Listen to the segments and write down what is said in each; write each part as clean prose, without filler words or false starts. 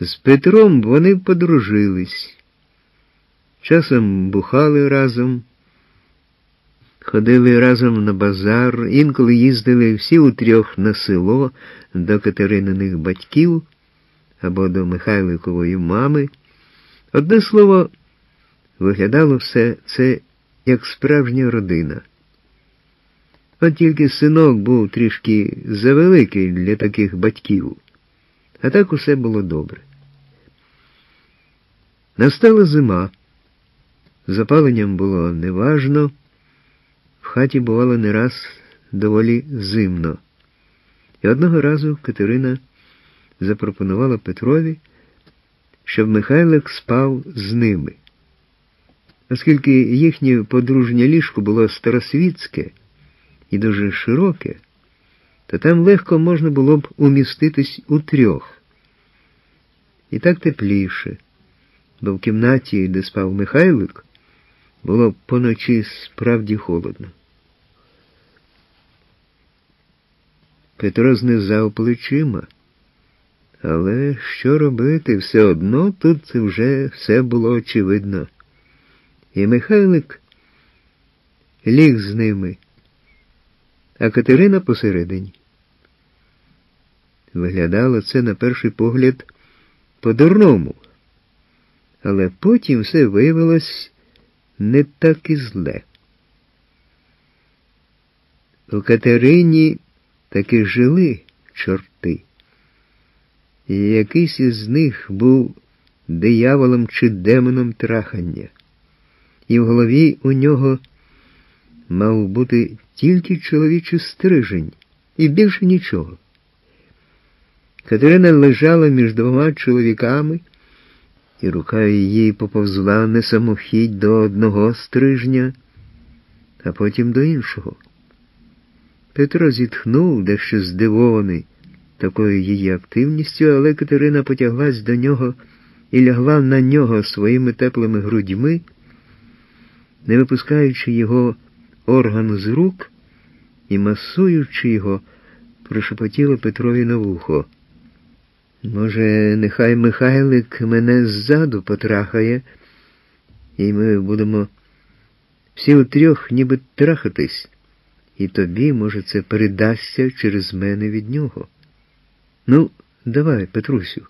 З Петром вони подружились. Часом бухали разом, ходили разом на базар, інколи їздили всі утрьох на село до Катерининих батьків або до Михайликової мами. Одне слово, виглядало все це як справжня родина. От тільки синок був трішки завеликий для таких батьків, а так усе було добре. Настала зима. З опаленням було неважно, в хаті бувало не раз доволі зимно. І одного разу Катерина запропонувала Петрові, щоб Михайлик спав з ними. Оскільки їхнє подружнє ліжко було старосвітське і дуже широке, то там легко можна було б уміститись утрьох. І так тепліше, бо в кімнаті, де спав Михайлик, було поночі справді холодно. Петро знизав плечима. Але що робити, все одно тут вже все було очевидно. І Михайлик ліг з ними, а Катерина посередині. Виглядало це на перший погляд по-дурному, але потім все виявилось не так і зле. У Катерині таки жили чорти. І якийсь із них був дияволом чи демоном трахання. І в голові у нього мав бути тільки чоловічий стрижень, і більше нічого. Катерина лежала між двома чоловіками, і рука її поповзла не самохідь до одного стрижня, а потім до іншого. Петро зітхнув, дещо здивований такою її активністю, але Катерина потяглась до нього і лягла на нього своїми теплими грудьми, не випускаючи його орган з рук і масуючи його, прошепотіла Петрові на вухо. Може, нехай Михайлик мене ззаду потрахає, і ми будемо всі утрьох ніби трахатись, і тобі, може, це передасться через мене від нього. Ну, давай, Петрусю.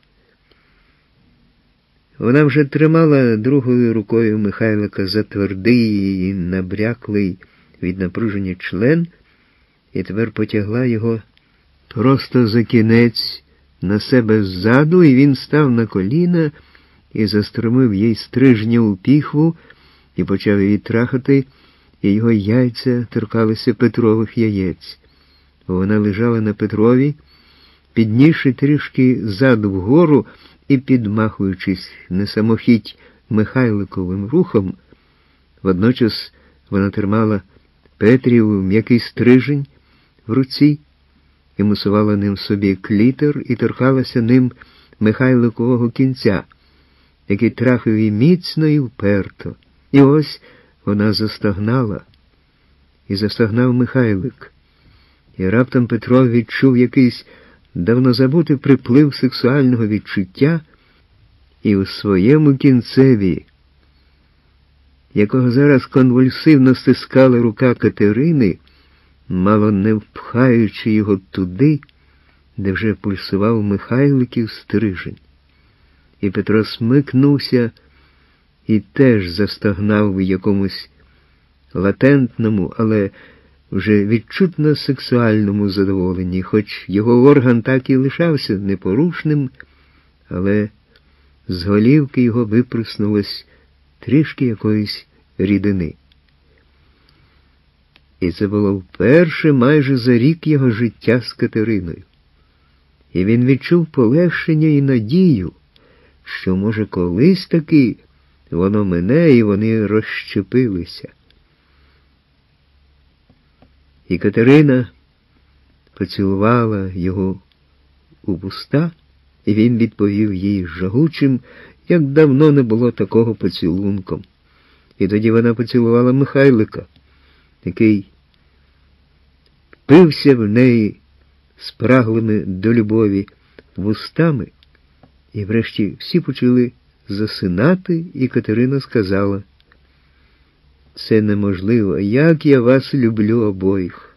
Вона вже тримала другою рукою Михайлика за твердий і набряклий від напруження член, і тепер потягла його просто за кінець на себе ззаду, і він став на коліна і застромив їй стрижня у піхву і почав її трахати, і його яйця торкалися Петрових яєць. Вона лежала на Петрові, піднісши трішки зад вгору і підмахуючись на самохідь Михайликовим рухом. Водночас вона тримала Петрів м'який стрижень в руці і мусувала ним собі клітор і торкалася ним Михайликового кінця, який трахав її міцно і вперто. І ось вона застогнала, і застогнав Михайлик. І раптом Петро відчув якийсь давно забутий приплив сексуального відчуття, і у своєму кінцеві, якого зараз конвульсивно стискала рука Катерини, мало не впхаючи його туди, де вже пульсував Михайликів стрижень. І Петро смикнувся і теж застогнав в якомусь латентному, але вже відчутно сексуальному задоволенні, хоч його орган так і лишався непорушним, але з голівки його виприснулось трішки якоїсь рідини. І це було вперше майже за рік його життя з Катериною. І він відчув полегшення і надію, що, може, колись таки воно мине, і вони розщепилися. І Катерина поцілувала його у вуста, і він відповів їй жагучим, як давно не було такого поцілунком. І тоді вона поцілувала Михайлика, який впився в неї спраглими до любові вустами І врешті всі почали засинати, і Катерина сказала: «Це неможливо, як я вас люблю обоїх».